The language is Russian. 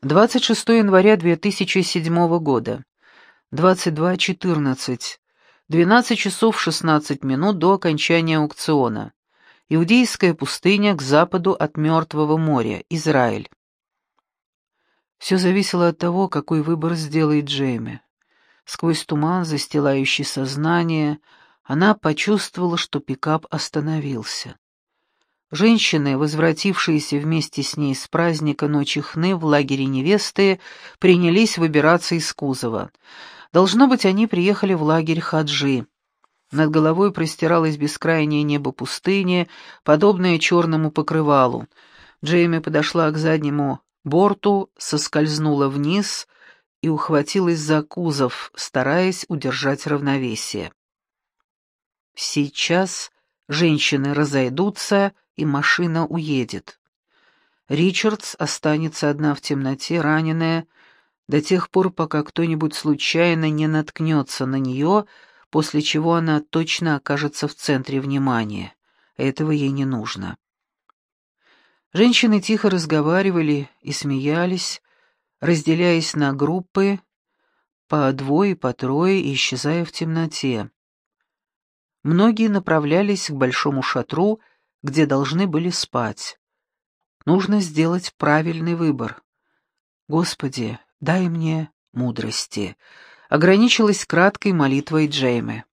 26 января 2007 года. 22:14. 12 часов 16 минут до окончания аукциона. Иудейская пустыня к западу от Мертвого моря, Израиль. Все зависело от того, какой выбор сделает Джейми. Сквозь туман, застилающий сознание, она почувствовала, что пикап остановился. Женщины, возвратившиеся вместе с ней с праздника Ночи Хны в лагере невесты, принялись выбираться из кузова. Должно быть, они приехали в лагерь Хаджи. Над головой простиралось бескрайнее небо пустыни, подобное черному покрывалу. Джейми подошла к заднему борту, соскользнула вниз и ухватилась за кузов, стараясь удержать равновесие. Сейчас женщины разойдутся, и машина уедет. Ричардс останется одна в темноте, раненая, до тех пор, пока кто-нибудь случайно не наткнется на нее, после чего она точно окажется в центре внимания. Этого ей не нужно. Женщины тихо разговаривали и смеялись, разделяясь на группы, по двое, по трое, и исчезая в темноте. Многие направлялись к большому шатру, где должны были спать. Нужно сделать правильный выбор. «Господи, дай мне мудрости», — ограничилась краткой молитвой Джейми.